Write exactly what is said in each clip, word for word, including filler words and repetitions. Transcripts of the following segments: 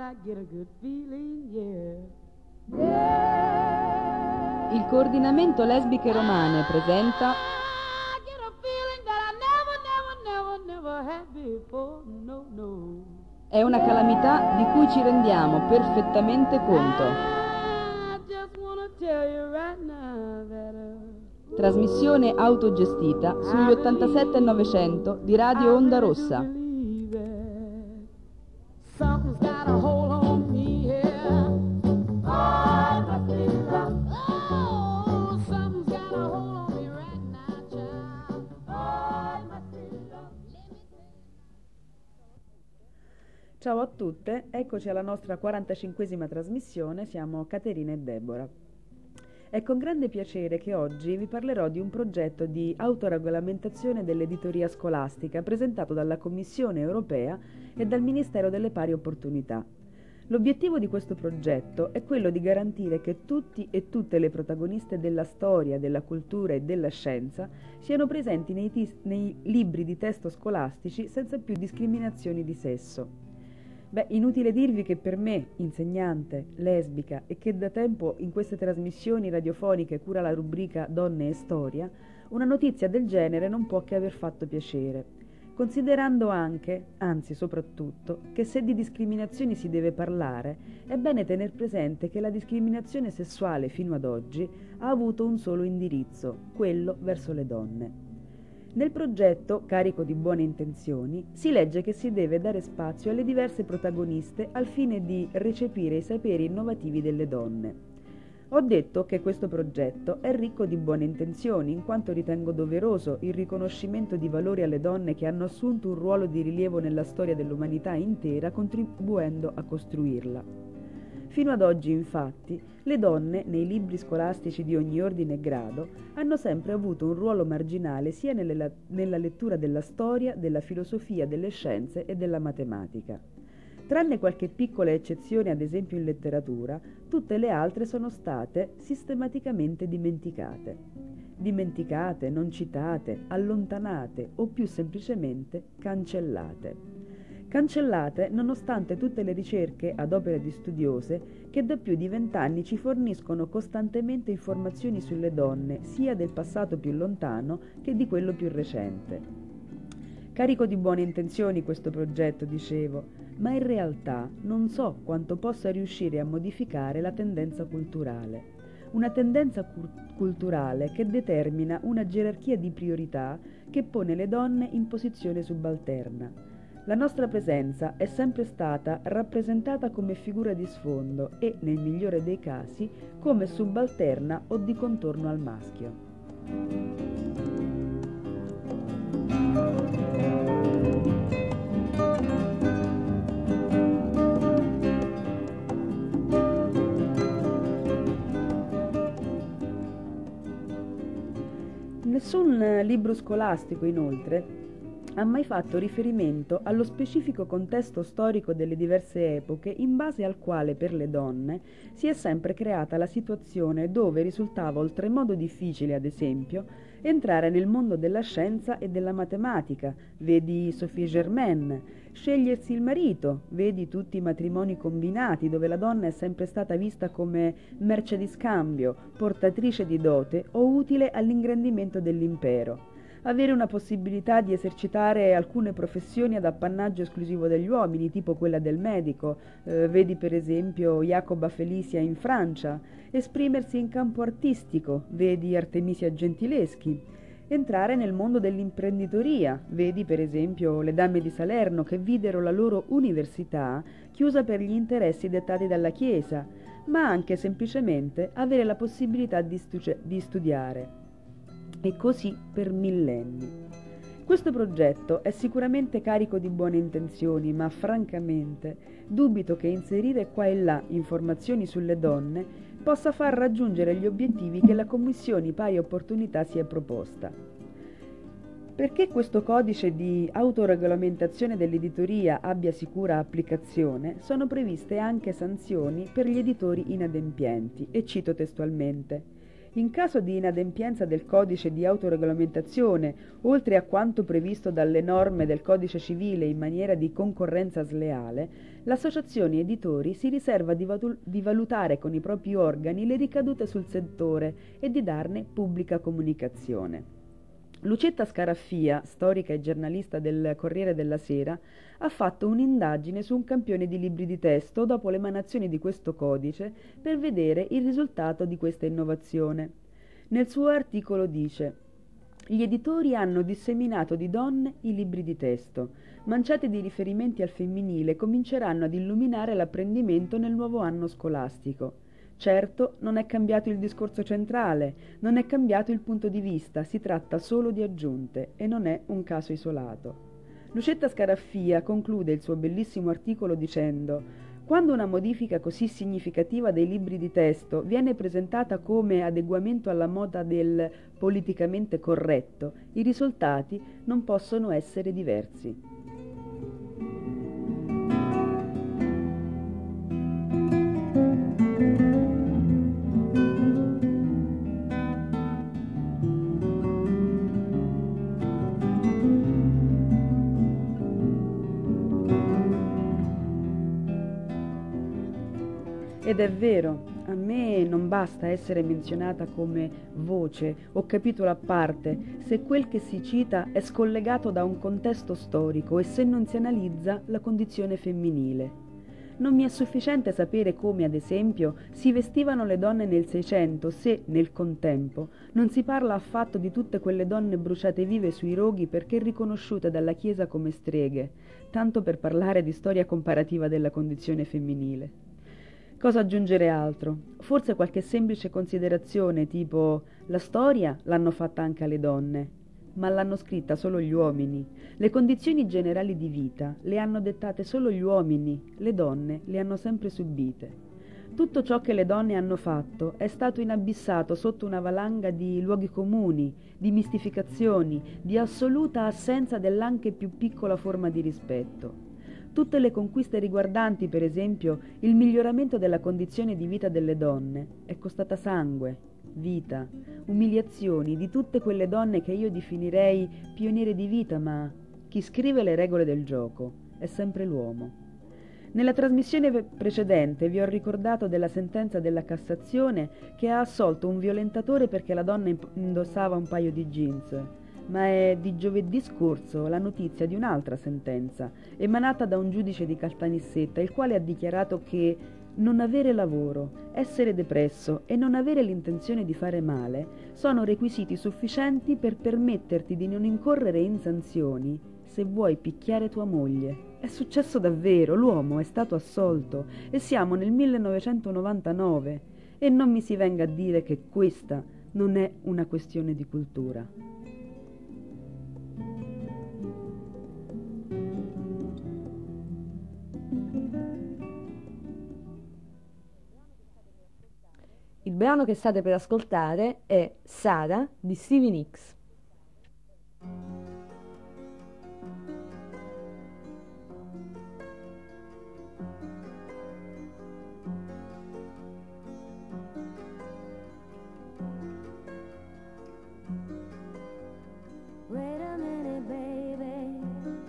Il coordinamento lesbiche romane presenta È una calamità di cui ci rendiamo perfettamente conto. Trasmissione autogestita sugli ottantasette novecento di Radio Onda Rossa. Ciao a tutte, eccoci alla nostra quarantacinquesima trasmissione, siamo Caterina e Deborah. È con grande piacere che oggi vi parlerò di un progetto di autoregolamentazione dell'editoria scolastica presentato dalla Commissione europea e dal Ministero delle Pari Opportunità. L'obiettivo di questo progetto è quello di garantire che tutti e tutte le protagoniste della storia, della cultura e della scienza siano presenti nei, tis- nei libri di testo scolastici senza più discriminazioni di sesso. Beh, inutile dirvi che per me, insegnante, lesbica e che da tempo in queste trasmissioni radiofoniche cura la rubrica Donne e Storia, una notizia del genere non può che aver fatto piacere, considerando anche, anzi soprattutto, che se di discriminazioni si deve parlare, è bene tener presente che la discriminazione sessuale fino ad oggi ha avuto un solo indirizzo, quello verso le donne. Nel progetto, carico di buone intenzioni, si legge che si deve dare spazio alle diverse protagoniste al fine di recepire i saperi innovativi delle donne. Ho detto che questo progetto è ricco di buone intenzioni, in quanto ritengo doveroso il riconoscimento di valori alle donne che hanno assunto un ruolo di rilievo nella storia dell'umanità intera, contribuendo a costruirla. Fino ad oggi, infatti, le donne, nei libri scolastici di ogni ordine e grado, hanno sempre avuto un ruolo marginale sia nelle, nella lettura della storia, della filosofia, delle scienze e della matematica. Tranne qualche piccola eccezione, ad esempio in letteratura, tutte le altre sono state sistematicamente dimenticate. Dimenticate, non citate, allontanate o più semplicemente cancellate. Cancellate nonostante tutte le ricerche ad opera di studiose che da più di vent'anni ci forniscono costantemente informazioni sulle donne, sia del passato più lontano che di quello più recente. Carico di buone intenzioni questo progetto, dicevo, ma in realtà non so quanto possa riuscire a modificare la tendenza culturale. Una tendenza cu- culturale che determina una gerarchia di priorità che pone le donne in posizione subalterna. La nostra presenza è sempre stata rappresentata come figura di sfondo e, nel migliore dei casi, come subalterna o di contorno al maschio. Nessun libro scolastico, inoltre, ha mai fatto riferimento allo specifico contesto storico delle diverse epoche in base al quale per le donne si è sempre creata la situazione dove risultava oltremodo difficile, ad esempio, entrare nel mondo della scienza e della matematica, vedi Sophie Germain, scegliersi il marito, vedi tutti i matrimoni combinati dove la donna è sempre stata vista come merce di scambio, portatrice di dote o utile all'ingrandimento dell'impero. Avere una possibilità di esercitare alcune professioni ad appannaggio esclusivo degli uomini, tipo quella del medico, eh, vedi per esempio Jacoba Felicia in Francia, esprimersi in campo artistico, vedi Artemisia Gentileschi, entrare nel mondo dell'imprenditoria, vedi per esempio le Dame di Salerno che videro la loro università chiusa per gli interessi dettati dalla Chiesa, ma anche semplicemente avere la possibilità di, stu- di studiare. E così per millenni. Questo progetto è sicuramente carico di buone intenzioni, ma francamente dubito che inserire qua e là informazioni sulle donne possa far raggiungere gli obiettivi che la Commissione Pari Opportunità si è proposta. Perché questo codice di autoregolamentazione dell'editoria abbia sicura applicazione, sono previste anche sanzioni per gli editori inadempienti, e cito testualmente: in caso di inadempienza del codice di autoregolamentazione, oltre a quanto previsto dalle norme del codice civile in maniera di concorrenza sleale, L'associazione editori si riserva di, vatul- di valutare con i propri organi le ricadute sul settore e di darne pubblica comunicazione. Lucetta Scaraffia, storica e giornalista del Corriere della Sera, ha fatto un'indagine su un campione di libri di testo dopo l'emanazione di questo codice per vedere il risultato di questa innovazione. Nel suo articolo dice: gli editori hanno disseminato di donne i libri di testo. Manciate di riferimenti al femminile cominceranno ad illuminare l'apprendimento nel nuovo anno scolastico. Certo, non è cambiato il discorso centrale, non è cambiato il punto di vista, si tratta solo di aggiunte e non è un caso isolato. Lucetta Scaraffia conclude il suo bellissimo articolo dicendo: quando una modifica così significativa dei libri di testo viene presentata come adeguamento alla moda del politicamente corretto, i risultati non possono essere diversi. Ed è vero, a me non basta essere menzionata come voce o capitolo a parte se quel che si cita è scollegato da un contesto storico e se non si analizza la condizione femminile. Non mi è sufficiente sapere come, ad esempio, si vestivano le donne nel Seicento se, nel contempo, non si parla affatto di tutte quelle donne bruciate vive sui roghi perché riconosciute dalla Chiesa come streghe, tanto per parlare di storia comparativa della condizione femminile. Cosa aggiungere altro? Forse qualche semplice considerazione tipo la storia l'hanno fatta anche alle donne, ma l'hanno scritta solo gli uomini. Le condizioni generali di vita le hanno dettate solo gli uomini, le donne le hanno sempre subite. Tutto ciò che le donne hanno fatto è stato inabissato sotto una valanga di luoghi comuni, di mistificazioni, di assoluta assenza dell'anche più piccola forma di rispetto. Tutte le conquiste riguardanti, per esempio, il miglioramento della condizione di vita delle donne è costata sangue, vita, umiliazioni di tutte quelle donne che io definirei pioniere di vita, ma chi scrive le regole del gioco è sempre l'uomo. Nella trasmissione precedente vi ho ricordato della sentenza della Cassazione che ha assolto un violentatore perché la donna indossava un paio di jeans. Ma è di giovedì scorso la notizia di un'altra sentenza, emanata da un giudice di Caltanissetta, il quale ha dichiarato che non avere lavoro, essere depresso e non avere l'intenzione di fare male sono requisiti sufficienti per permetterti di non incorrere in sanzioni se vuoi picchiare tua moglie. È successo davvero, l'uomo è stato assolto e siamo nel millenovecentonovantanove e non mi si venga a dire che questa non è una questione di cultura. Il brano che state per ascoltare è Sara di Stevie Nicks. Wait a minute, baby.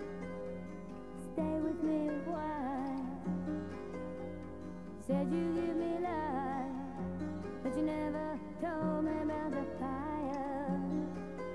Stay with me a while. Said you give me life, but you never told me about the fire.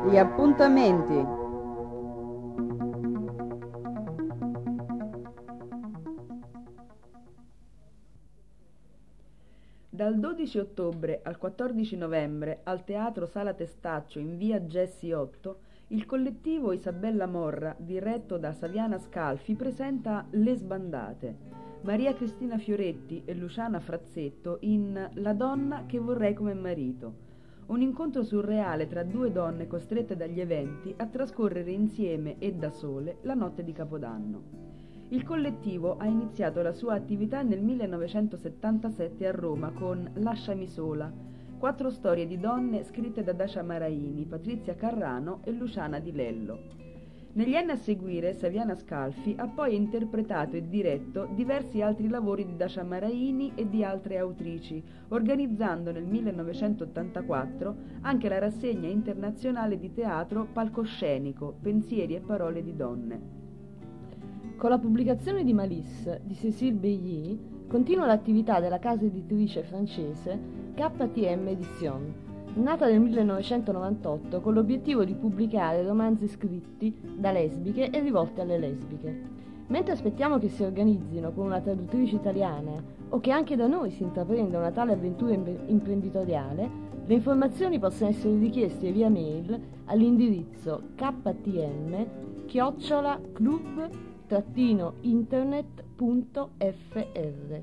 Gli appuntamenti. Dal dodici ottobre al quattordici novembre al Teatro Sala Testaccio in via Gessi otto, il collettivo Isabella Morra, diretto da Saviana Scalfi, presenta Le Sbandate. Maria Cristina Fioretti e Luciana Frazzetto in La donna che vorrei come marito. Un incontro surreale tra due donne costrette dagli eventi a trascorrere insieme e da sole la notte di Capodanno. Il collettivo ha iniziato la sua attività nel millenovecentosettantasette a Roma con Lasciami sola, quattro storie di donne scritte da Dacia Maraini, Patrizia Carrano e Luciana Di Lello. Negli anni a seguire Saviana Scalfi ha poi interpretato e diretto diversi altri lavori di Dacia Maraini e di altre autrici, organizzando nel millenovecentottantaquattro anche la rassegna internazionale di teatro Palcoscenico, Pensieri e parole di donne. Con la pubblicazione di Malice di Cécile Beilly continua l'attività della casa editrice francese K T M Edition, nata nel millenovecentonovantotto con l'obiettivo di pubblicare romanzi scritti da lesbiche e rivolti alle lesbiche. Mentre aspettiamo che si organizzino con una traduttrice italiana o che anche da noi si intraprenda una tale avventura imprenditoriale, le informazioni possono essere richieste via mail all'indirizzo ktm chiocciola club internet punto f r.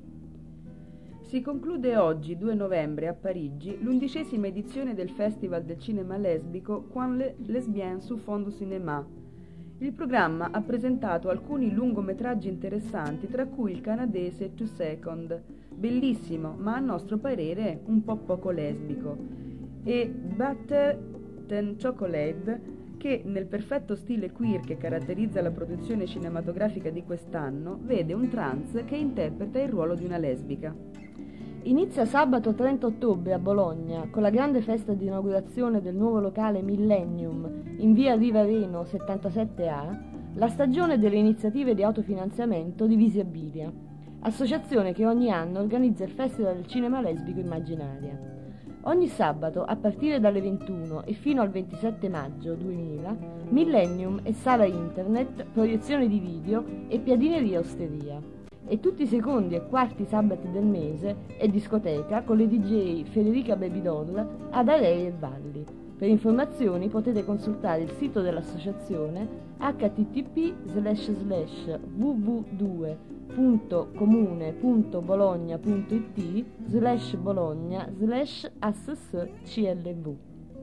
Si conclude oggi, due novembre, a Parigi, l'undicesima edizione del Festival del cinema lesbico Quand les lesbiennes sous fond du cinéma. Il programma ha presentato alcuni lungometraggi interessanti, tra cui il canadese Two Second, bellissimo, ma a nostro parere un po' poco lesbico, e Butter Than Chocolate, che nel perfetto stile queer che caratterizza la produzione cinematografica di quest'anno vede un trans che interpreta il ruolo di una lesbica. Inizia sabato trenta ottobre a Bologna con la grande festa di inaugurazione del nuovo locale Millennium in via Riva Reno settantasette A la stagione delle iniziative di autofinanziamento di Visiabilia, associazione che ogni anno organizza il Festival del Cinema Lesbico Immaginaria. Ogni sabato, a partire dalle ventuno e fino al ventisette maggio duemila, Millennium e sala internet, proiezione di video e piadineria osteria. E tutti i secondi e quarti sabati del mese è discoteca con le D J Federica Babydoll ad Arei e Valli. Per informazioni potete consultare il sito dell'associazione h t t p slash slash w w due punto comune punto bologna punto i t slash bologna slash ass c l v.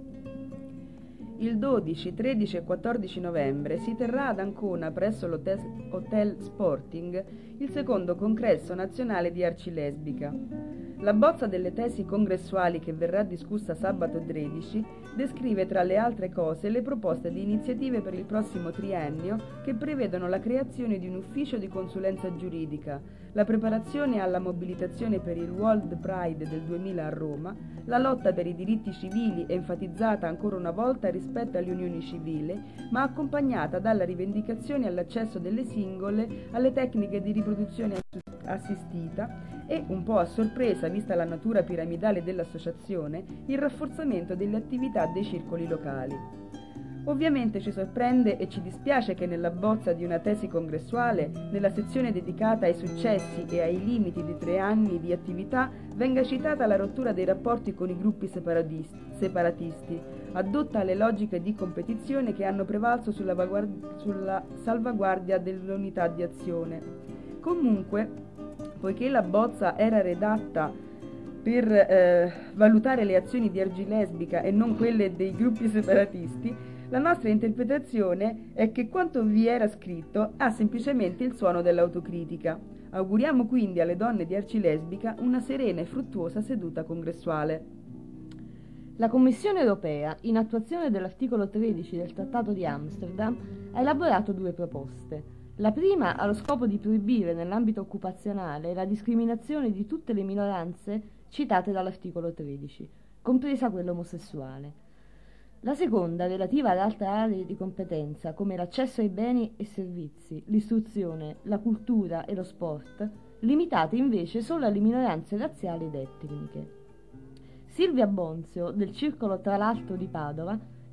Il dodici, tredici e quattordici novembre si terrà ad Ancona, presso l'Hotel Hotel Sporting, il secondo congresso nazionale di Arcilesbica. La bozza delle tesi congressuali che verrà discussa sabato tredici descrive tra le altre cose le proposte di iniziative per il prossimo triennio che prevedono la creazione di un ufficio di consulenza giuridica, la preparazione alla mobilitazione per il World Pride del duemila a Roma, la lotta per i diritti civili enfatizzata ancora una volta rispetto alle unioni civili, ma accompagnata dalla rivendicazione all'accesso delle singole alle tecniche di riproduzione assistita e, un po' a sorpresa vista la natura piramidale dell'associazione, il rafforzamento delle attività dei circoli locali. Ovviamente ci sorprende e ci dispiace che nella bozza di una tesi congressuale, nella sezione dedicata ai successi e ai limiti di tre anni di attività, venga citata la rottura dei rapporti con i gruppi separatisti, addotta alle logiche di competizione che hanno prevalso sulla, sulla salvaguardia dell'unità di azione. Comunque, poiché la bozza era redatta per eh, valutare le azioni di Arcilesbica e non quelle dei gruppi separatisti, la nostra interpretazione è che quanto vi era scritto ha semplicemente il suono dell'autocritica. Auguriamo quindi alle donne di Arcilesbica una serena e fruttuosa seduta congressuale. La Commissione europea, in attuazione dell'articolo tredici del Trattato di Amsterdam, ha elaborato due proposte. La prima ha lo scopo di proibire nell'ambito occupazionale la discriminazione di tutte le minoranze citate dall'articolo tredici, compresa quella omosessuale. La seconda, relativa ad altre aree di competenza come l'accesso ai beni e servizi, l'istruzione, la cultura e lo sport, limitate invece solo alle minoranze razziali ed etniche. Silvia Bonzio, del Circolo Tra l'Altro di Padova,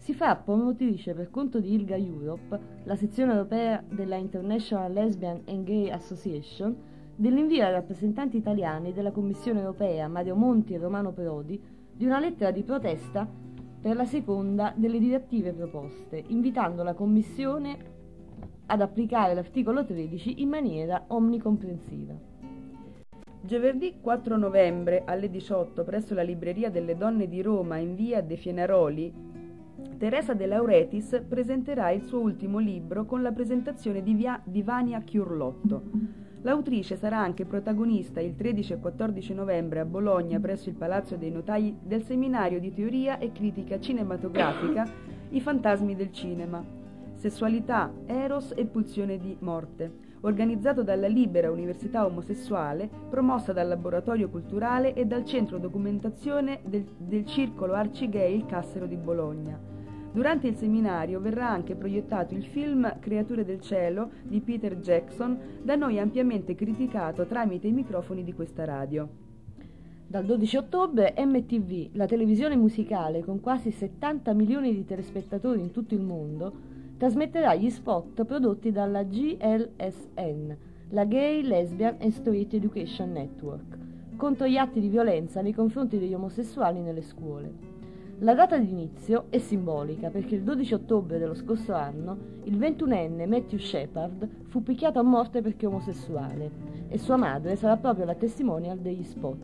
si fa promotrice per conto di ILGA Europe, la sezione europea della International Lesbian and Gay Association, dell'invio ai rappresentanti italiani della Commissione europea Mario Monti e Romano Prodi di una lettera di protesta per la seconda delle direttive proposte, invitando la Commissione ad applicare l'articolo tredici in maniera omnicomprensiva. Giovedì quattro novembre alle diciotto presso la Libreria delle Donne di Roma in via De Fienaroli, Teresa De Lauretis presenterà il suo ultimo libro con la presentazione di, via, di Vania Chiurlotto. L'autrice sarà anche protagonista il tredici e quattordici novembre a Bologna presso il Palazzo dei Notai del seminario di teoria e critica cinematografica I fantasmi del cinema, sessualità, eros e pulsione di morte, organizzato dalla Libera Università Omosessuale, promossa dal Laboratorio Culturale e dal Centro Documentazione del, del Circolo Arci Gay Il Cassero di Bologna. Durante il seminario verrà anche proiettato il film Creature del cielo di Peter Jackson, da noi ampiamente criticato tramite i microfoni di questa radio. Dal dodici ottobre M T V, la televisione musicale con quasi settanta milioni di telespettatori in tutto il mondo, trasmetterà gli spot prodotti dalla G L S N, la Gay, Lesbian and Straight Education Network, contro gli atti di violenza nei confronti degli omosessuali nelle scuole. La data di inizio è simbolica perché il dodici ottobre dello scorso anno il ventunenne Matthew Shepard fu picchiato a morte perché omosessuale e sua madre sarà proprio la testimonial degli spot.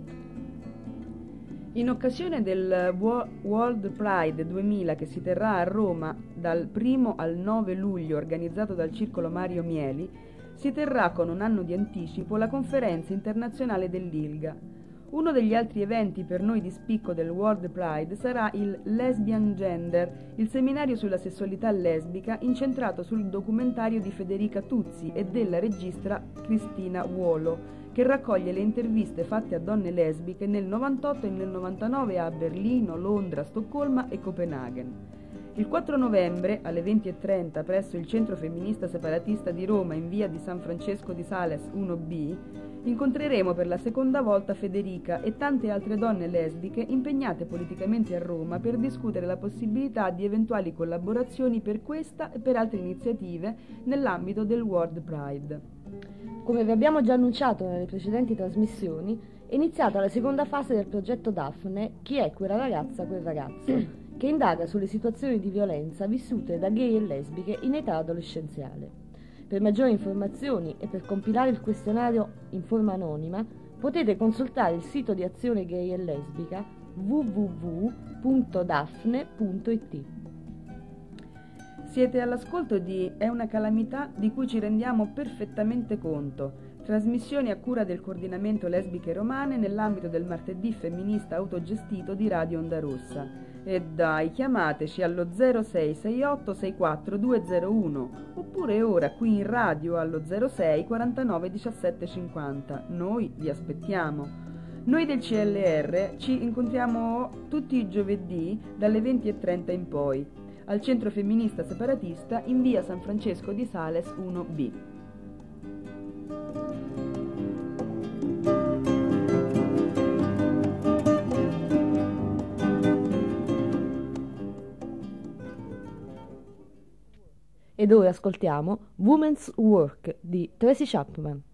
In occasione del World Pride duemila che si terrà a Roma dal primo al nove luglio, organizzato dal Circolo Mario Mieli, si terrà con un anno di anticipo la conferenza internazionale dell'ILGA. Uno degli altri eventi per noi di spicco del World Pride sarà il Lesbian Gender, il seminario sulla sessualità lesbica incentrato sul documentario di Federica Tuzzi e della regista Cristina Wuolo, che raccoglie le interviste fatte a donne lesbiche nel novantotto e nel novantanove a Berlino, Londra, Stoccolma e Copenaghen. Il quattro novembre alle venti e trenta presso il Centro Femminista Separatista di Roma in via di San Francesco di Sales uno B incontreremo per la seconda volta Federica e tante altre donne lesbiche impegnate politicamente a Roma per discutere la possibilità di eventuali collaborazioni per questa e per altre iniziative nell'ambito del World Pride. Come vi abbiamo già annunciato nelle precedenti trasmissioni, è iniziata la seconda fase del progetto Daphne, Chi è quella ragazza, quel ragazzo, che indaga sulle situazioni di violenza vissute da gay e lesbiche in età adolescenziale. Per maggiori informazioni e per compilare il questionario in forma anonima potete consultare il sito di Azione Gay e Lesbica w w w punto daphne punto i t. Siete all'ascolto di È una calamità di cui ci rendiamo perfettamente conto, trasmissioni a cura del coordinamento Lesbiche Romane nell'ambito del martedì femminista autogestito di Radio Onda Rossa. E dai, chiamateci allo zero sei sei otto sei quattro due zero uno oppure ora qui in radio allo zero sei quarantanove diciassette cinquanta. Noi vi aspettiamo. Noi del C L R ci incontriamo tutti i giovedì dalle venti e trenta in poi al Centro Femminista Separatista in via San Francesco di Sales uno B. Ed ora ascoltiamo Women's Work di Tracy Chapman.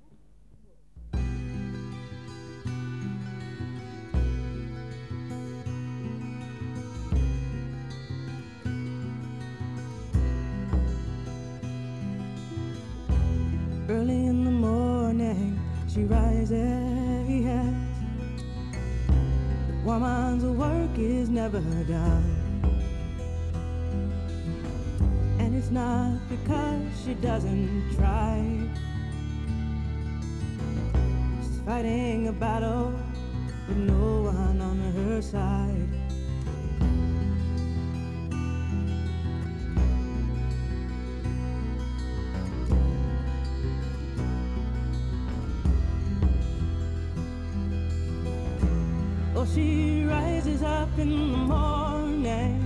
Early in the morning she rises. The woman's work is never done. And it's not because she doesn't try. She's fighting a battle with no one on her side. Oh, she rises up in the morning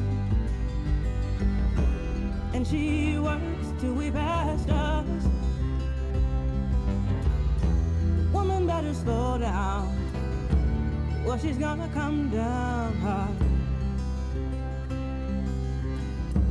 and she works till we past us. Woman better slow down, or she's gonna come down hard.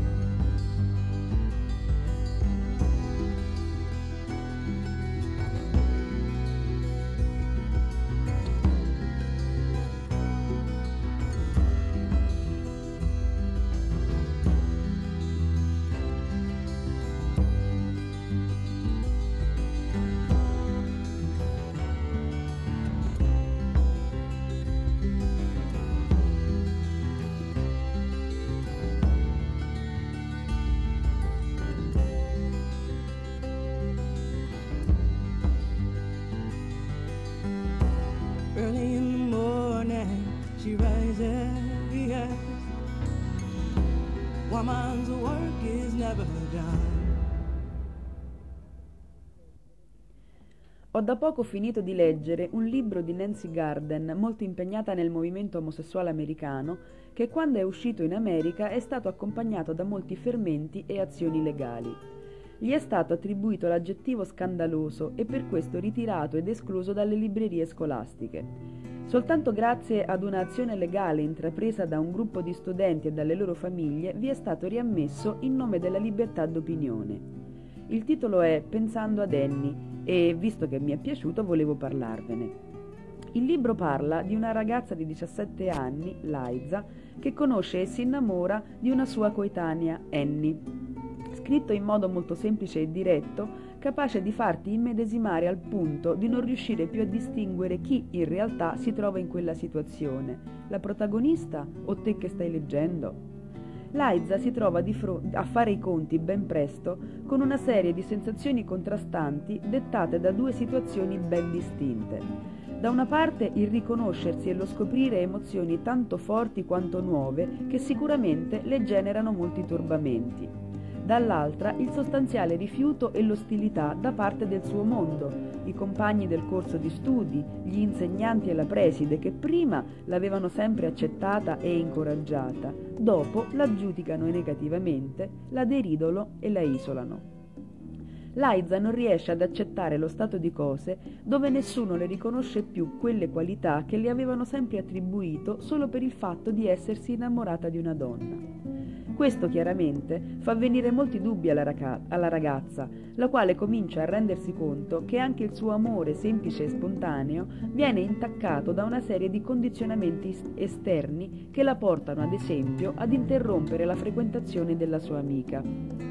Early in the morning she rises. Woman's work is never done. Ho da poco finito di leggere un libro di Nancy Garden, molto impegnata nel movimento omosessuale americano, che quando è uscito in America è stato accompagnato da molti fermenti e azioni legali. Gli è stato attribuito l'aggettivo scandaloso e per questo ritirato ed escluso dalle librerie scolastiche. Soltanto grazie ad un'azione legale intrapresa da un gruppo di studenti e dalle loro famiglie vi è stato riammesso in nome della libertà d'opinione. Il titolo è Pensando ad Annie e, visto che mi è piaciuto, volevo parlarvene. Il libro parla di una ragazza di diciassette anni, Liza, che conosce e si innamora di una sua coetanea, Annie. Scritto in modo molto semplice e diretto, capace di farti immedesimare al punto di non riuscire più a distinguere chi in realtà si trova in quella situazione, la protagonista o te che stai leggendo. Liza si trova di fronte a fare i conti ben presto con una serie di sensazioni contrastanti dettate da due situazioni ben distinte. Da una parte il riconoscersi e lo scoprire emozioni tanto forti quanto nuove che sicuramente le generano molti turbamenti. Dall'altra il sostanziale rifiuto e l'ostilità da parte del suo mondo, i compagni del corso di studi, gli insegnanti e la preside che prima l'avevano sempre accettata e incoraggiata, dopo la giudicano negativamente, la deridono e la isolano. Liza non riesce ad accettare lo stato di cose dove nessuno le riconosce più quelle qualità che le avevano sempre attribuito solo per il fatto di essersi innamorata di una donna. Questo chiaramente fa venire molti dubbi alla, raga- alla ragazza, la quale comincia a rendersi conto che anche il suo amore semplice e spontaneo viene intaccato da una serie di condizionamenti esterni che la portano, ad esempio, ad interrompere la frequentazione della sua amica.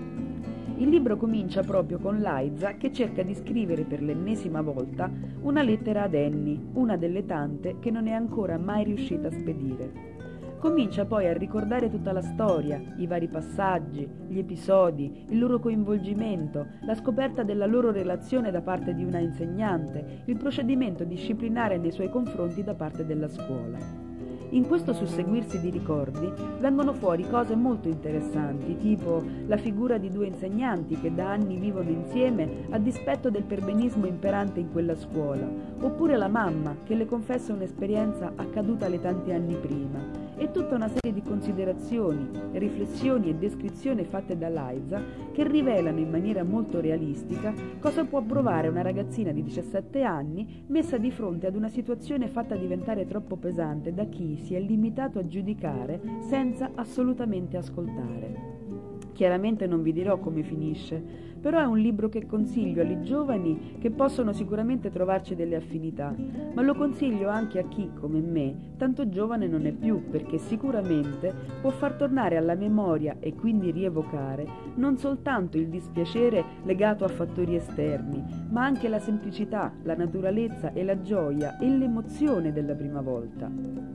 Il libro comincia proprio con Liza che cerca di scrivere per l'ennesima volta una lettera ad Annie, una delle tante che non è ancora mai riuscita a spedire. Comincia poi a ricordare tutta la storia, i vari passaggi, gli episodi, il loro coinvolgimento, la scoperta della loro relazione da parte di una insegnante, il procedimento disciplinare nei suoi confronti da parte della scuola. In questo susseguirsi di ricordi vengono fuori cose molto interessanti, tipo la figura di due insegnanti che da anni vivono insieme a dispetto del perbenismo imperante in quella scuola, oppure la mamma che le confessa un'esperienza accadutale tanti anni prima, e tutta una serie di considerazioni, riflessioni e descrizioni fatte da Liza che rivelano in maniera molto realistica cosa può provare una ragazzina di diciassette anni messa di fronte ad una situazione fatta diventare troppo pesante da chi si è limitato a giudicare senza assolutamente ascoltare. Chiaramente non vi dirò come finisce, però è un libro che consiglio agli giovani che possono sicuramente trovarci delle affinità, ma lo consiglio anche a chi, come me, tanto giovane non è più, perché sicuramente può far tornare alla memoria e quindi rievocare non soltanto il dispiacere legato a fattori esterni, ma anche la semplicità, la naturalezza e la gioia e l'emozione della prima volta.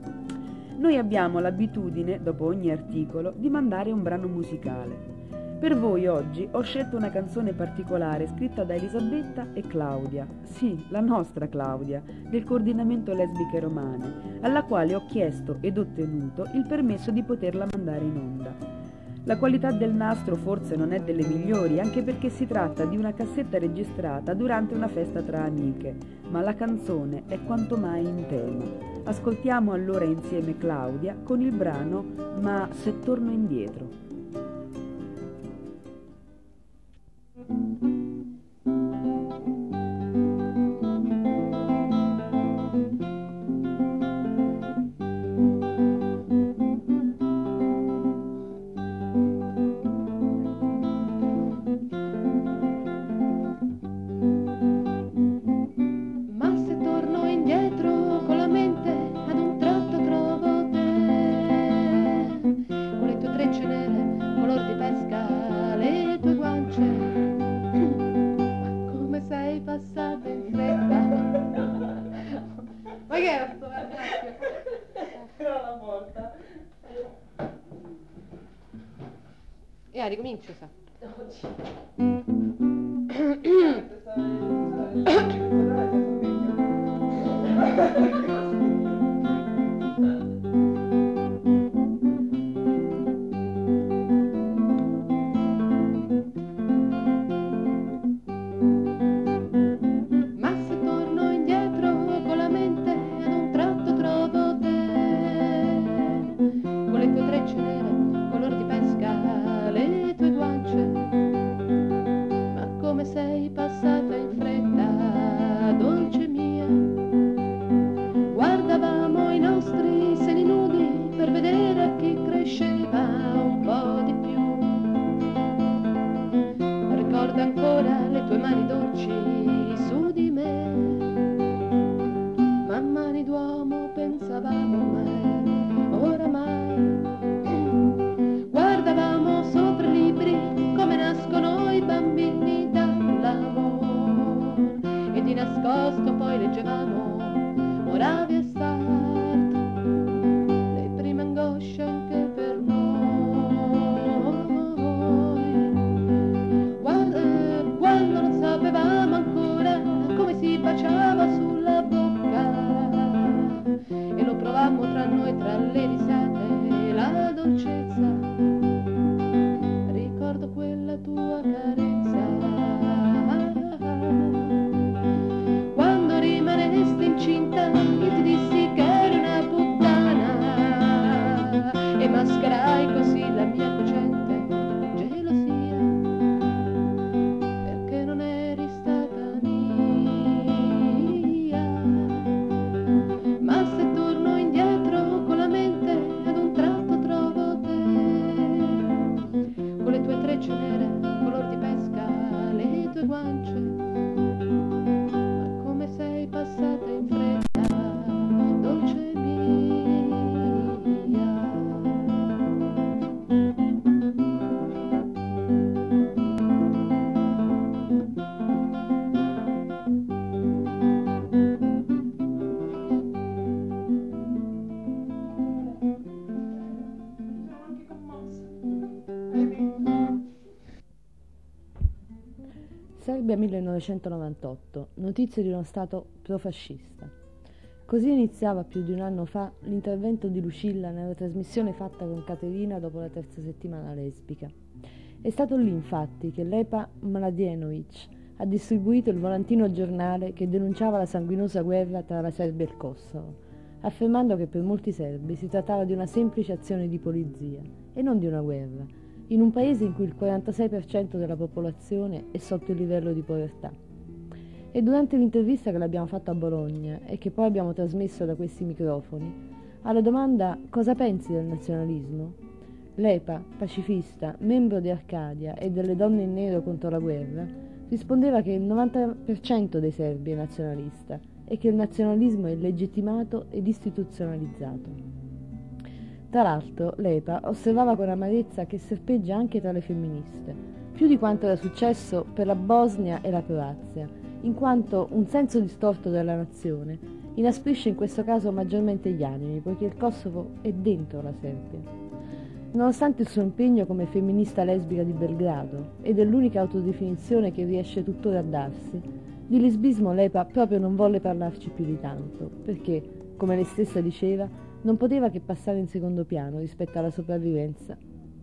Noi abbiamo l'abitudine, dopo ogni articolo, di mandare un brano musicale. Per voi oggi ho scelto una canzone particolare scritta da Elisabetta e Claudia, sì, la nostra Claudia, del coordinamento lesbiche romane, alla quale ho chiesto ed ottenuto il permesso di poterla mandare in onda. La qualità del nastro forse non è delle migliori, anche perché si tratta di una cassetta registrata durante una festa tra amiche, ma la canzone è quanto mai in tema. Ascoltiamo allora insieme Claudia con il brano Ma se torno indietro. E ricomincio, sa. Serbia millenovecentonovantotto, notizie di uno Stato profascista. Così iniziava più di un anno fa l'intervento di Lucilla nella trasmissione fatta con Caterina dopo la terza settimana lesbica. È stato lì, infatti, che l'E P A Mladenovic ha distribuito il volantino giornale che denunciava la sanguinosa guerra tra la Serbia e il Kosovo, affermando che per molti serbi si trattava di una semplice azione di polizia e non di una guerra, in un paese in cui il quarantasei per cento della popolazione è sotto il livello di povertà. E durante l'intervista che l'abbiamo fatto a Bologna e che poi abbiamo trasmesso da questi microfoni, alla domanda «Cosa pensi del nazionalismo?», l'E P A, pacifista, membro di Arcadia e delle donne in nero contro la guerra, rispondeva che il novanta per cento dei serbi è nazionalista e che il nazionalismo è legittimato ed istituzionalizzato. Tra l'altro, l'E P A osservava con amarezza che serpeggia anche tra le femministe, più di quanto era successo per la Bosnia e la Croazia, in quanto un senso distorto della nazione inasprisce in questo caso maggiormente gli animi, poiché il Kosovo è dentro la Serbia. Nonostante il suo impegno come femminista lesbica di Belgrado, ed è l'unica autodefinizione che riesce tuttora a darsi, di lesbismo l'E P A proprio non volle parlarci più di tanto, perché, come lei stessa diceva, non poteva che passare in secondo piano rispetto alla sopravvivenza.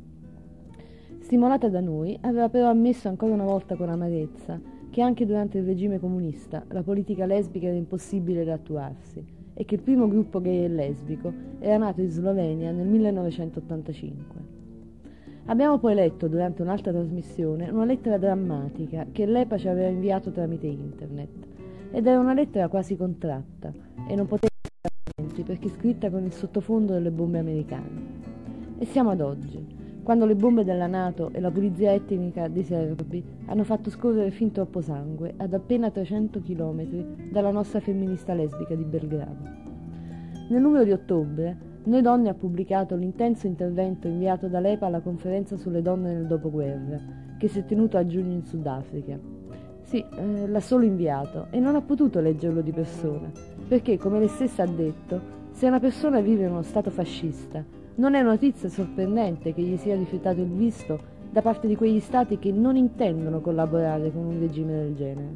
Stimolata da noi, aveva però ammesso ancora una volta con amarezza che anche durante il regime comunista la politica lesbica era impossibile da attuarsi e che il primo gruppo gay e lesbico era nato in Slovenia nel millenovecentottantacinque. Abbiamo poi letto durante un'altra trasmissione una lettera drammatica che l'E P A ci aveva inviato tramite internet, ed era una lettera quasi contratta e non poteva essere altrimenti perché scritta con il sottofondo delle bombe americane. E siamo ad oggi, quando le bombe della NATO e la pulizia etnica dei serbi hanno fatto scorrere fin troppo sangue ad appena trecento chilometri dalla nostra femminista lesbica di Belgrado. Nel numero di ottobre, Noi Donne ha pubblicato l'intenso intervento inviato dall'E P A alla conferenza sulle donne nel dopoguerra, che si è tenuto a giugno in Sudafrica. Sì, eh, l'ha solo inviato e non ha potuto leggerlo di persona, perché, come lei stessa ha detto, se una persona vive in uno stato fascista, non è notizia sorprendente che gli sia rifiutato il visto da parte di quegli stati che non intendono collaborare con un regime del genere.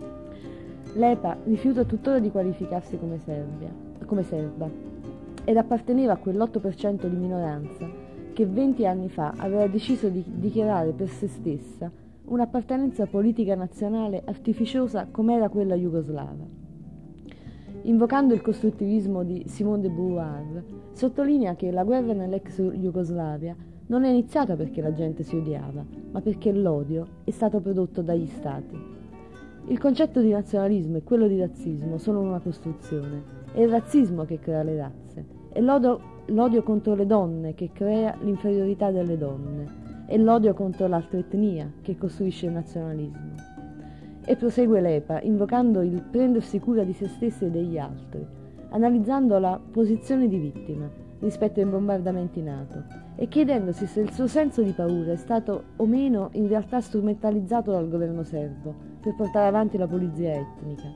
L'E P A rifiuta tuttora di qualificarsi come, Serbia, come serba ed apparteneva a quell'otto per cento di minoranza che venti anni fa aveva deciso di dichiarare per se stessa un'appartenenza politica nazionale artificiosa come era quella jugoslava. Invocando il costruttivismo di Simone de Beauvoir, sottolinea che la guerra nell'ex Jugoslavia non è iniziata perché la gente si odiava, ma perché l'odio è stato prodotto dagli stati. Il concetto di nazionalismo e quello di razzismo sono una costruzione. È il razzismo che crea le razze, è l'odio, l'odio contro le donne che crea l'inferiorità delle donne, è l'odio contro l'altra etnia che costruisce il nazionalismo. E prosegue l'E P A invocando il prendersi cura di se stessi e degli altri, analizzando la posizione di vittima rispetto ai bombardamenti NATO e chiedendosi se il suo senso di paura è stato o meno in realtà strumentalizzato dal governo serbo per portare avanti la pulizia etnica.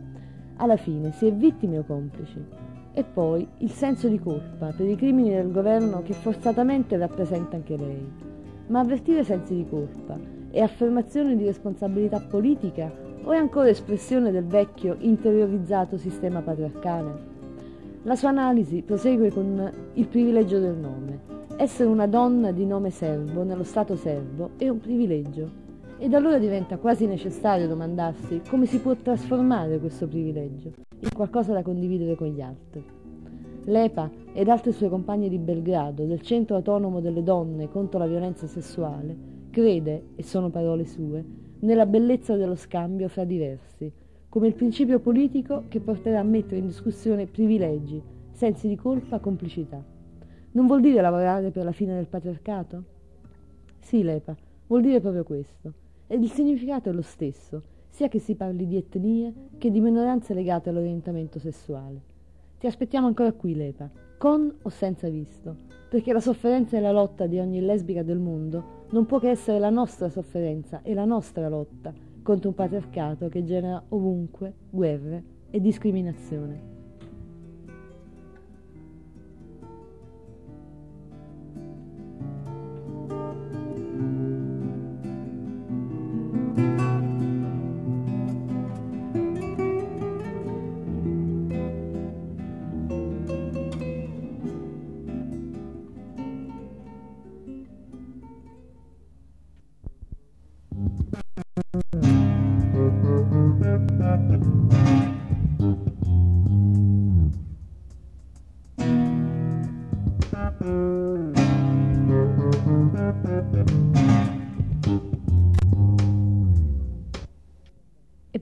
Alla fine si è vittime o complici. E poi il senso di colpa per i crimini del governo che forzatamente rappresenta anche lei. Ma avvertire sensi di colpa è affermazione di responsabilità politica o è ancora espressione del vecchio interiorizzato sistema patriarcale? La sua analisi prosegue con il privilegio del nome. Essere una donna di nome serbo nello Stato serbo è un privilegio. Ed allora diventa quasi necessario domandarsi come si può trasformare questo privilegio in qualcosa da condividere con gli altri. L'E P A ed altre sue compagne di Belgrado, del Centro Autonomo delle Donne contro la Violenza Sessuale, crede, e sono parole sue, nella bellezza dello scambio fra diversi, come il principio politico che porterà a mettere in discussione privilegi, sensi di colpa, complicità. Non vuol dire lavorare per la fine del patriarcato? Sì, l'E P A, vuol dire proprio questo. Ed il significato è lo stesso, sia che si parli di etnie che di minoranze legate all'orientamento sessuale. Ti aspettiamo ancora qui, l'E P A, con o senza visto, perché la sofferenza e la lotta di ogni lesbica del mondo non può che essere la nostra sofferenza e la nostra lotta contro un patriarcato che genera ovunque guerre e discriminazione.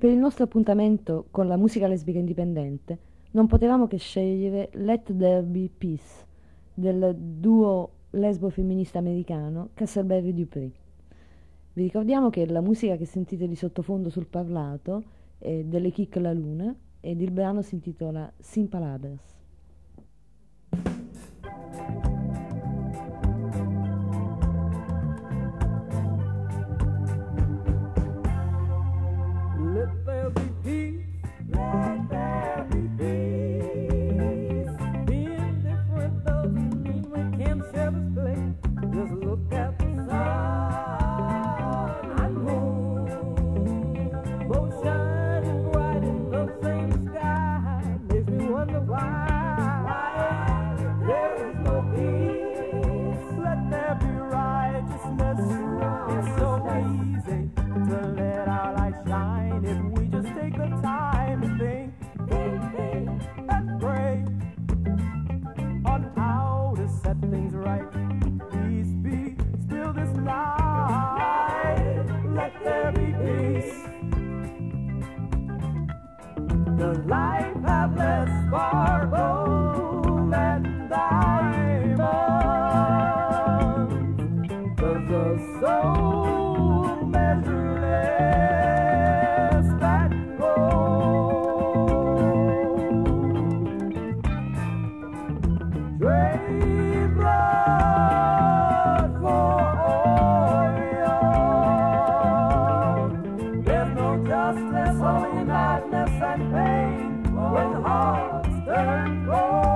per il nostro appuntamento con la musica lesbica indipendente non potevamo che scegliere Let There Be Peace del duo lesbo-femminista americano Castleberry Dupree. Vi ricordiamo che la musica che sentite di sottofondo sul parlato è delle Kick La Luna ed il brano si intitola Sin Palabras. Let there be peace, let there be peace. Being different doesn't mean we can't share this place. Just look at the sun and moon, both shining bright in the same sky. Makes me wonder why there is no peace. Let there be righteousness. It's so easy to let our light shine if we just take the time to think, think, think, and pray on how to set things right. Peace be still this night. Let there be peace. Does life have less sparkle than diamonds? Does the soul measure less than gold? Trade blood for oil. There's no justice, only madness and pain when hearts turn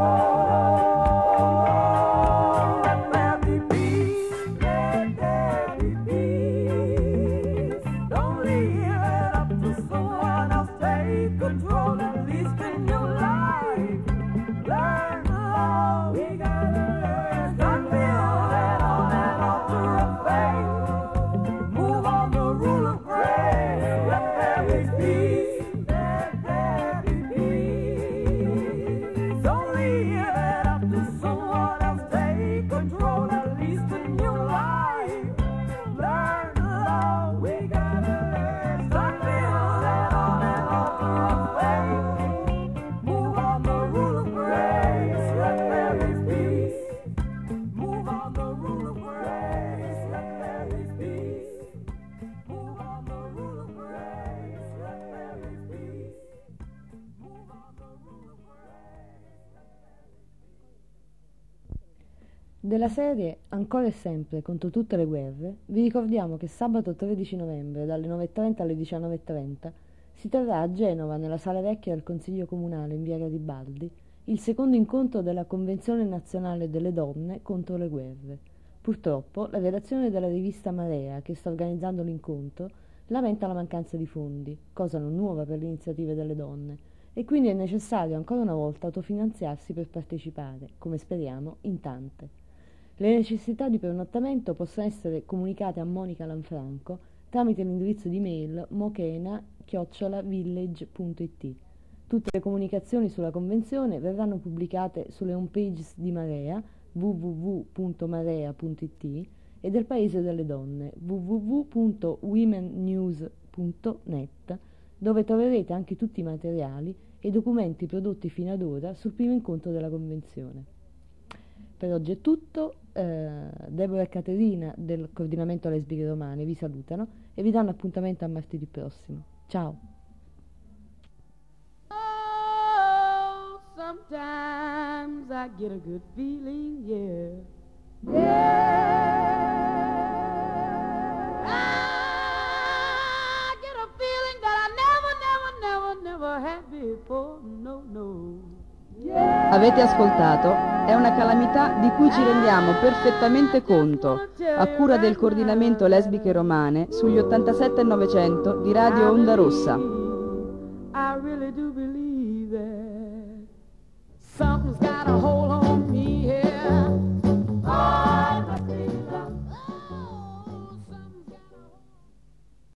cold. Let there be peace, let there be peace. Don't leave it up to someone else. Take control, at least in your life. Learn to love, we gotta learn. Start building on an altar of faith. Move on the rule of grace. Let there be peace, let there be peace. Don't leave it up to someone else. Take control, at least in your life. Learn to love, we gotta learn. Start building on an altar of faith. Move on the rule of grace. Let there be peace. Move on the rule of grace. Let there be peace. Move on the rule of grace. Let there be peace. Move on the rule of grace. Della serie Ancora e sempre contro tutte le guerre, vi ricordiamo che sabato tredici novembre dalle nove e trenta alle diciannove e trenta si terrà a Genova, nella sala vecchia del Consiglio Comunale in via Garibaldi, il secondo incontro della Convenzione Nazionale delle Donne contro le guerre. Purtroppo la redazione della rivista Marea, che sta organizzando l'incontro, lamenta la mancanza di fondi, cosa non nuova per le iniziative delle donne, e quindi è necessario ancora una volta autofinanziarsi per partecipare, come speriamo, in tante. Le necessità di prenottamento possono essere comunicate a Monica Lanfranco tramite l'indirizzo di mail mochena chiocciola village punto it. Tutte le comunicazioni sulla convenzione verranno pubblicate sulle homepages di Marea, w w w punto marea punto it, e del Paese delle Donne, w w w punto women news punto net, dove troverete anche tutti i materiali e i documenti prodotti fino ad ora sul primo incontro della convenzione. Per oggi è tutto. eh, Deborah e Caterina del Coordinamento Lesbiche Romane vi salutano e vi danno appuntamento a martedì prossimo. Ciao! Oh, sometimes I get a good feeling, yeah. Yeah. I get a feeling that I never, never, never, never had before, no, no. Yeah. Avete ascoltato È una calamità di cui ci rendiamo perfettamente conto, a cura del Coordinamento Lesbiche Romane sugli ottantasette e novecento di Radio Onda Rossa. I really do believe